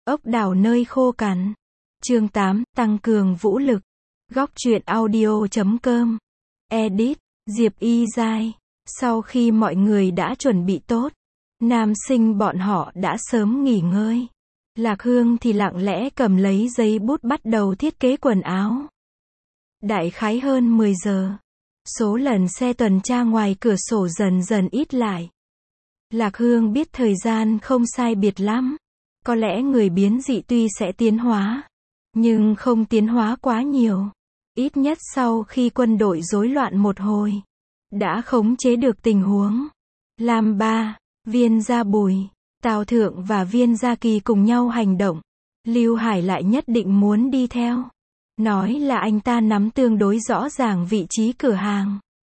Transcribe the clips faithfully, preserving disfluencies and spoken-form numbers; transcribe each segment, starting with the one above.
Ốc đảo nơi khô cằn. Chương tám, tăng cường vũ lực. Góc truyện audio chấm com. Edit, Diệp Y Giai. Sau khi mọi người đã chuẩn bị tốt, nam sinh bọn họ đã sớm nghỉ ngơi. Lạc Hương thì lặng lẽ cầm lấy giấy bút bắt đầu thiết kế quần áo. Đại khái hơn mười giờ. Số lần xe tuần tra ngoài cửa sổ dần dần ít lại. Lạc Hương biết thời gian không sai biệt lắm. Có lẽ người biến dị tuy sẽ tiến hóa, nhưng không tiến hóa quá nhiều. Ít nhất sau khi quân đội rối loạn một hồi, đã khống chế được tình huống. Lam Ba, Viên Gia Bùi, Tào Thượng và Viên Gia Kỳ cùng nhau hành động. Lưu Hải lại nhất định muốn đi theo. Nói là anh ta nắm tương đối rõ ràng vị trí cửa hàng.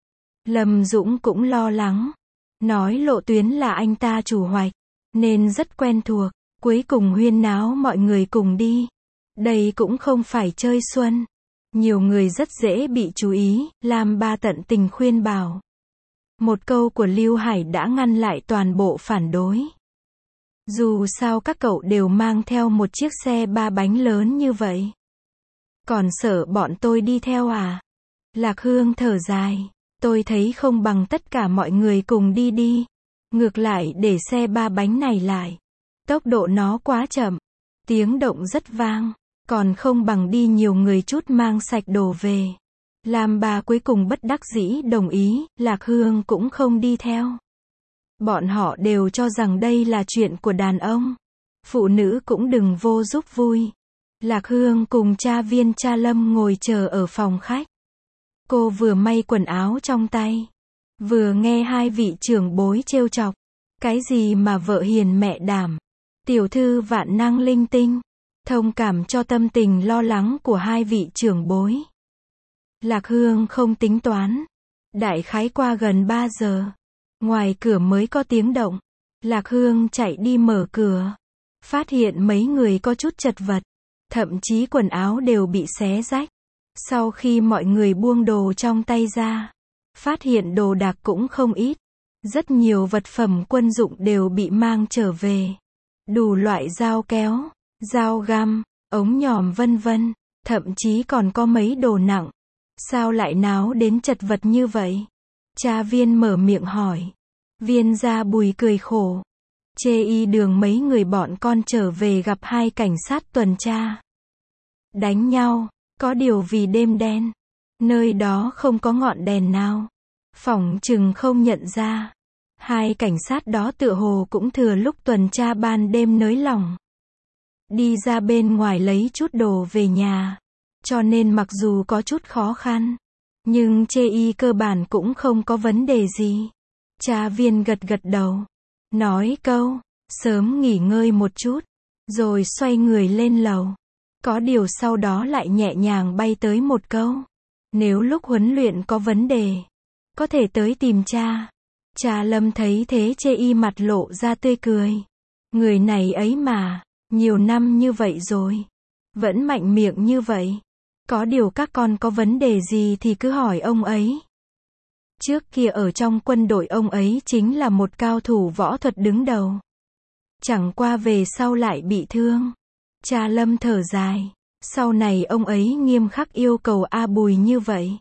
Lâm Dũng cũng lo lắng. Nói lộ tuyến là anh ta chủ hoạch, nên rất quen thuộc. Cuối cùng huyên náo mọi người cùng đi. Đây cũng không phải chơi xuân. Nhiều người rất dễ bị chú ý, Lam Ba tận tình khuyên bảo. Một câu của Lưu Hải đã ngăn lại toàn bộ phản đối. Dù sao các cậu đều mang theo một chiếc xe ba bánh lớn như vậy. Còn sợ bọn tôi đi theo à? Lạc Hương thở dài. Tôi thấy không bằng tất cả mọi người cùng đi đi. Ngược lại để xe ba bánh này lại. Tốc độ nó quá chậm. Tiếng động rất vang. Còn không bằng đi nhiều người chút mang sạch đồ về. Lam Ba cuối cùng bất đắc dĩ đồng ý, Lạc Hương cũng không đi theo. Bọn họ đều cho rằng đây là chuyện của đàn ông. Phụ nữ cũng đừng vô giúp vui. Lạc Hương cùng cha Viên cha Lâm ngồi chờ ở phòng khách. Cô vừa may quần áo trong tay, vừa nghe hai vị trưởng bối trêu chọc. Cái gì mà vợ hiền mẹ đảm, tiểu thư vạn năng linh tinh. Thông cảm cho tâm tình lo lắng của hai vị trưởng bối. Lạc Hương không tính toán. Đại khái qua gần ba giờ. Ngoài cửa mới có tiếng động. Lạc Hương chạy đi mở cửa. Phát hiện mấy người có chút chật vật. Thậm chí quần áo đều bị xé rách. Sau khi mọi người buông đồ trong tay ra, phát hiện đồ đạc cũng không ít. Rất nhiều vật phẩm quân dụng đều bị mang trở về. Đủ loại dao kéo, dao găm, ống nhòm vân vân. Thậm chí còn có mấy đồ nặng. Sao lại náo đến chật vật như vậy? Cha Viên mở miệng hỏi. Viên Gia Bùi cười khổ. Chê y đường mấy người bọn con trở về gặp hai cảnh sát tuần tra. Đánh nhau, có điều vì đêm đen. Nơi đó không có ngọn đèn nào. Phỏng chừng không nhận ra. Hai cảnh sát đó tựa hồ cũng thừa lúc tuần tra ban đêm nới lỏng. Đi ra bên ngoài lấy chút đồ về nhà. Cho nên mặc dù có chút khó khăn, nhưng chê y cơ bản cũng không có vấn đề gì. Cha Viên gật gật đầu. Nói câu, sớm nghỉ ngơi một chút. Rồi xoay người lên lầu. Có điều sau đó lại nhẹ nhàng bay tới một câu. Nếu lúc huấn luyện có vấn đề, có thể tới tìm cha. Cha Lâm thấy thế chê y mặt lộ ra tươi cười. Người này ấy mà, nhiều năm như vậy rồi. Vẫn mạnh miệng như vậy. Có điều các con có vấn đề gì thì cứ hỏi ông ấy. Trước kia ở trong quân đội ông ấy chính là một cao thủ võ thuật đứng đầu. Chẳng qua về sau lại bị thương. Cha Lâm thở dài. Sau này ông ấy nghiêm khắc yêu cầu A Bùi như vậy.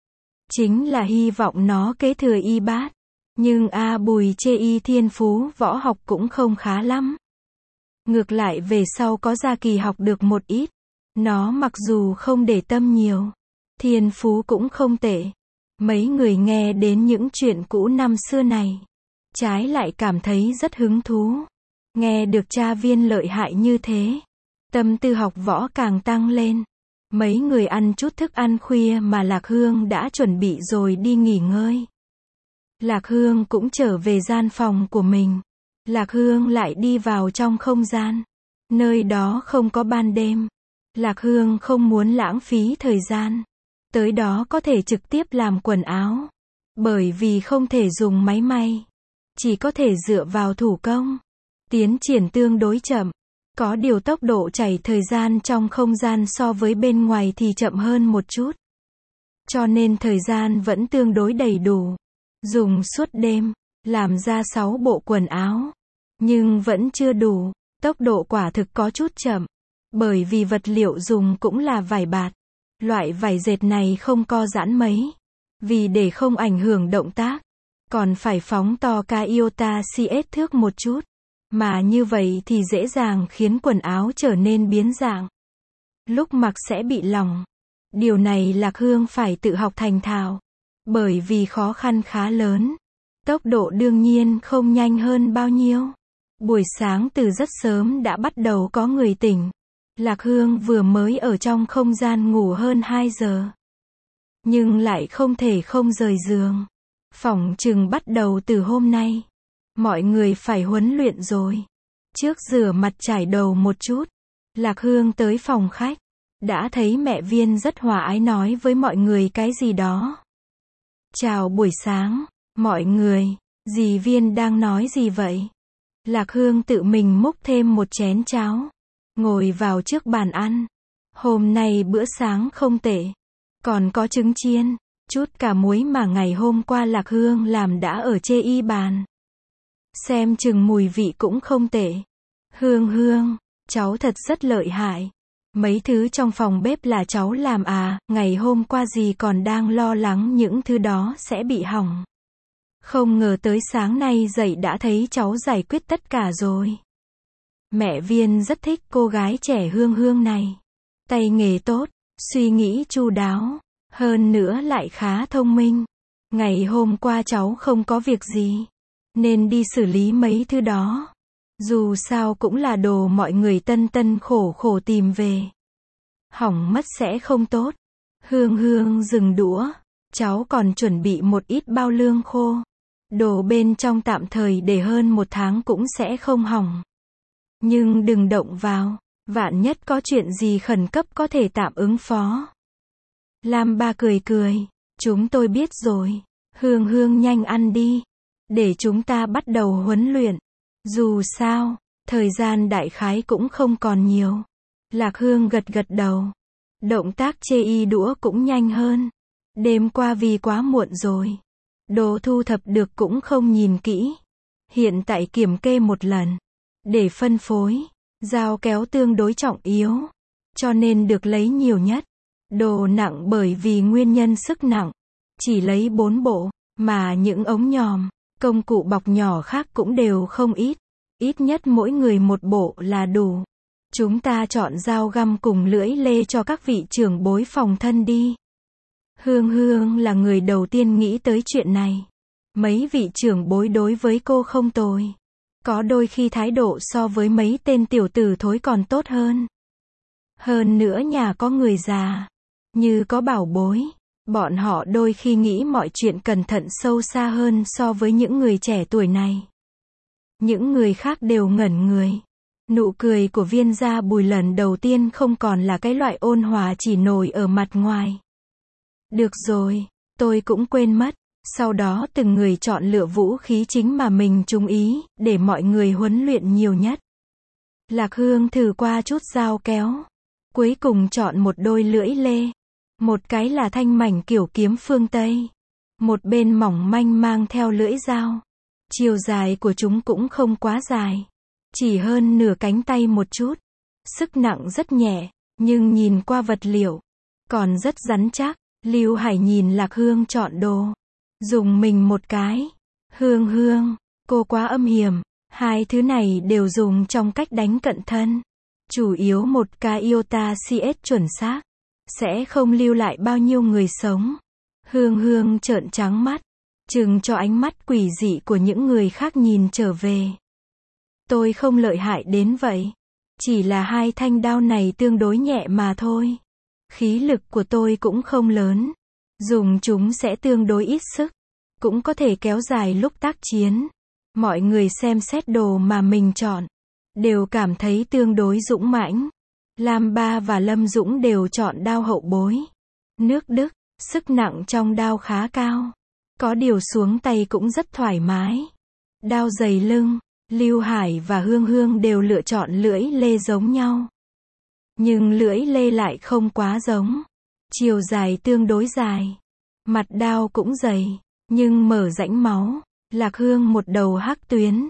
Chính là hy vọng nó kế thừa y bát. Nhưng A Bùi chê y thiên phú võ học cũng không khá lắm. Ngược lại về sau có Gia Kỳ học được một ít. Nó mặc dù không để tâm nhiều, thiên phú cũng không tệ. Mấy người nghe đến những chuyện cũ năm xưa này, trái lại cảm thấy rất hứng thú. Nghe được cha Viên lợi hại như thế, tâm tư học võ càng tăng lên. Mấy người ăn chút thức ăn khuya mà Lạc Hương đã chuẩn bị rồi đi nghỉ ngơi. Lạc Hương cũng trở về gian phòng của mình. Lạc Hương lại đi vào trong không gian. Nơi đó không có ban đêm. Lạc Hương không muốn lãng phí thời gian. Tới đó có thể trực tiếp làm quần áo. Bởi vì không thể dùng máy may. Chỉ có thể dựa vào thủ công. Tiến triển tương đối chậm. Có điều tốc độ chảy thời gian trong không gian so với bên ngoài thì chậm hơn một chút. Cho nên thời gian vẫn tương đối đầy đủ. Dùng suốt đêm, làm ra sáu bộ quần áo. Nhưng vẫn chưa đủ. Tốc độ quả thực có chút chậm, bởi vì vật liệu dùng cũng là vải bạt. Loại vải dệt này không co giãn mấy, vì để không ảnh hưởng động tác, còn phải phóng to cái iota xê ét thước một chút, mà như vậy thì dễ dàng khiến quần áo trở nên biến dạng. Lúc mặc sẽ bị lỏng. Điều này Lạc Hương phải tự học thành thạo, bởi vì khó khăn khá lớn. Tốc độ đương nhiên không nhanh hơn bao nhiêu. Buổi sáng từ rất sớm đã bắt đầu có người tỉnh. Lạc Hương vừa mới ở trong không gian ngủ hơn hai giờ. Nhưng lại không thể không rời giường. Phỏng chừng bắt đầu từ hôm nay. Mọi người phải huấn luyện rồi. Trước rửa mặt chải đầu một chút, Lạc Hương tới phòng khách. Đã thấy mẹ Viên rất hòa ái nói với mọi người cái gì đó. Chào buổi sáng, mọi người. Dì Viên đang nói gì vậy? Lạc Hương tự mình múc thêm một chén cháo. Ngồi vào trước bàn ăn. Hôm nay bữa sáng không tệ. Còn có trứng chiên, chút cà muối mà ngày hôm qua Lạc Hương làm đã ở chê y bàn. Xem chừng mùi vị cũng không tệ. Hương Hương, cháu thật rất lợi hại. Mấy thứ trong phòng bếp là cháu làm à, ngày hôm qua dì còn đang lo lắng những thứ đó sẽ bị hỏng. Không ngờ tới sáng nay dậy đã thấy cháu giải quyết tất cả rồi. Mẹ Viên rất thích cô gái trẻ Hương Hương này. Tay nghề tốt, suy nghĩ chu đáo, hơn nữa lại khá thông minh. Ngày hôm qua cháu không có việc gì, nên đi xử lý mấy thứ đó. Dù sao cũng là đồ mọi người tân tân khổ khổ tìm về. Hỏng mất sẽ không tốt. Hương Hương dừng đũa. Cháu còn chuẩn bị một ít bao lương khô. Đồ bên trong tạm thời để hơn một tháng cũng sẽ không hỏng. Nhưng đừng động vào. Vạn nhất có chuyện gì khẩn cấp có thể tạm ứng phó. Lam Ba cười cười. Chúng tôi biết rồi. Hương Hương nhanh ăn đi. Để chúng ta bắt đầu huấn luyện. Dù sao, thời gian đại khái cũng không còn nhiều. Lạc Hương gật gật đầu. Động tác chê y đũa cũng nhanh hơn. Đêm qua vì quá muộn rồi. Đồ thu thập được cũng không nhìn kỹ. Hiện tại kiểm kê một lần. Để phân phối. Dao kéo tương đối trọng yếu. Cho nên được lấy nhiều nhất. Đồ nặng bởi vì nguyên nhân sức nặng. Chỉ lấy bốn bộ. Mà những ống nhòm, công cụ bọc nhỏ khác cũng đều không ít. Ít nhất mỗi người một bộ là đủ. Chúng ta chọn dao găm cùng lưỡi lê cho các vị trưởng bối phòng thân đi. Hương Hương là người đầu tiên nghĩ tới chuyện này. Mấy vị trưởng bối đối với cô không tồi. Có đôi khi thái độ so với mấy tên tiểu tử thối còn tốt hơn. Hơn nữa nhà có người già, như có bảo bối. Bọn họ đôi khi nghĩ mọi chuyện cẩn thận sâu xa hơn so với những người trẻ tuổi này. Những người khác đều ngẩn người. Nụ cười của Viên Gia Bùi lần đầu tiên không còn là cái loại ôn hòa chỉ nổi ở mặt ngoài. Được rồi, tôi cũng quên mất. Sau đó từng người chọn lựa vũ khí chính mà mình trúng ý, để mọi người huấn luyện nhiều nhất. Lạc Hương thử qua chút dao kéo. Cuối cùng chọn một đôi lưỡi lê. Một cái là thanh mảnh kiểu kiếm phương Tây. Một bên mỏng manh mang theo lưỡi dao. Chiều dài của chúng cũng không quá dài. Chỉ hơn nửa cánh tay một chút. Sức nặng rất nhẹ, nhưng nhìn qua vật liệu, còn rất rắn chắc. Lưu Hải nhìn Lạc Hương chọn đồ. Dùng mình một cái. Hương Hương, cô quá âm hiểm. Hai thứ này đều dùng trong cách đánh cận thân. Chủ yếu một cái iota xê ét chuẩn xác. Sẽ không lưu lại bao nhiêu người sống. Hương Hương trợn trắng mắt. Chừng cho ánh mắt quỷ dị của những người khác nhìn trở về. Tôi không lợi hại đến vậy. Chỉ là hai thanh đao này tương đối nhẹ mà thôi. Khí lực của tôi cũng không lớn. Dùng chúng sẽ tương đối ít sức. Cũng có thể kéo dài lúc tác chiến. Mọi người xem xét đồ mà mình chọn. Đều cảm thấy tương đối dũng mãnh. Lam Ba và Lâm Dũng đều chọn đao hậu bối. Nước Đức, sức nặng trong đao khá cao. Có điều xuống tay cũng rất thoải mái. Đao dày lưng, Lưu Hải và Hương Hương đều lựa chọn lưỡi lê giống nhau. Nhưng lưỡi lê lại không quá giống. Chiều dài tương đối dài. Mặt đao cũng dày, nhưng mở rãnh máu. Lạc Hương một đầu hắc tuyến.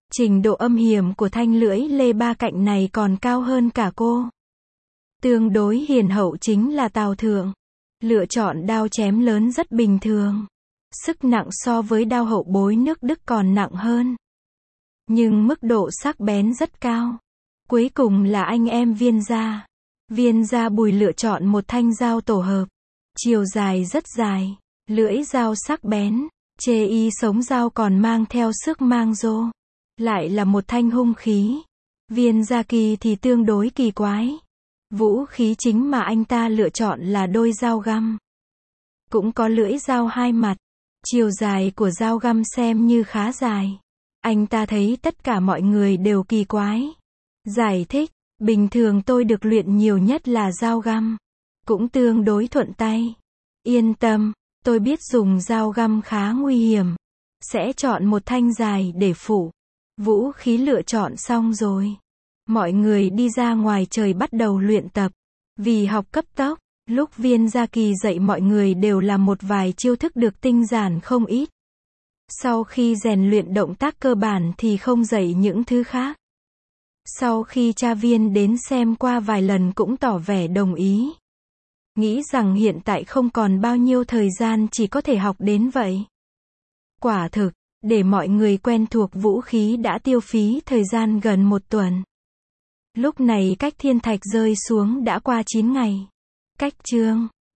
Trình độ âm hiểm của thanh lưỡi lê ba cạnh này còn cao hơn cả cô. Tương đối hiền hậu chính là Tào Thượng. Lựa chọn đao chém lớn rất bình thường. Sức nặng so với đao hậu bối nước Đức còn nặng hơn. Nhưng mức độ sắc bén rất cao. Cuối cùng là anh em Viên gia. Viên gia Bùi lựa chọn một thanh dao tổ hợp. Chiều dài rất dài. Lưỡi dao sắc bén. Chê y sống dao còn mang theo sức mang rô. Lại là một thanh hung khí. Viên gia Kỳ thì tương đối kỳ quái. Vũ khí chính mà anh ta lựa chọn là đôi dao găm. Cũng có lưỡi dao hai mặt. Chiều dài của dao găm xem như khá dài. Anh ta thấy tất cả mọi người đều kỳ quái. Giải thích, bình thường tôi được luyện nhiều nhất là dao găm. Cũng tương đối thuận tay. Yên tâm, tôi biết dùng dao găm khá nguy hiểm. Sẽ chọn một thanh dài để phụ. Vũ khí lựa chọn xong rồi. Mọi người đi ra ngoài trời bắt đầu luyện tập. Vì học cấp tốc, lúc Viên Gia Kỳ dạy mọi người đều là một vài chiêu thức được tinh giản không ít. Sau khi rèn luyện động tác cơ bản thì không dạy những thứ khác. Sau khi cha Viên đến xem qua vài lần cũng tỏ vẻ đồng ý. Nghĩ rằng hiện tại không còn bao nhiêu thời gian chỉ có thể học đến vậy. Quả thực, để mọi người quen thuộc vũ khí đã tiêu phí thời gian gần một tuần. Lúc này cách thiên thạch rơi xuống đã qua chín ngày. Cách chương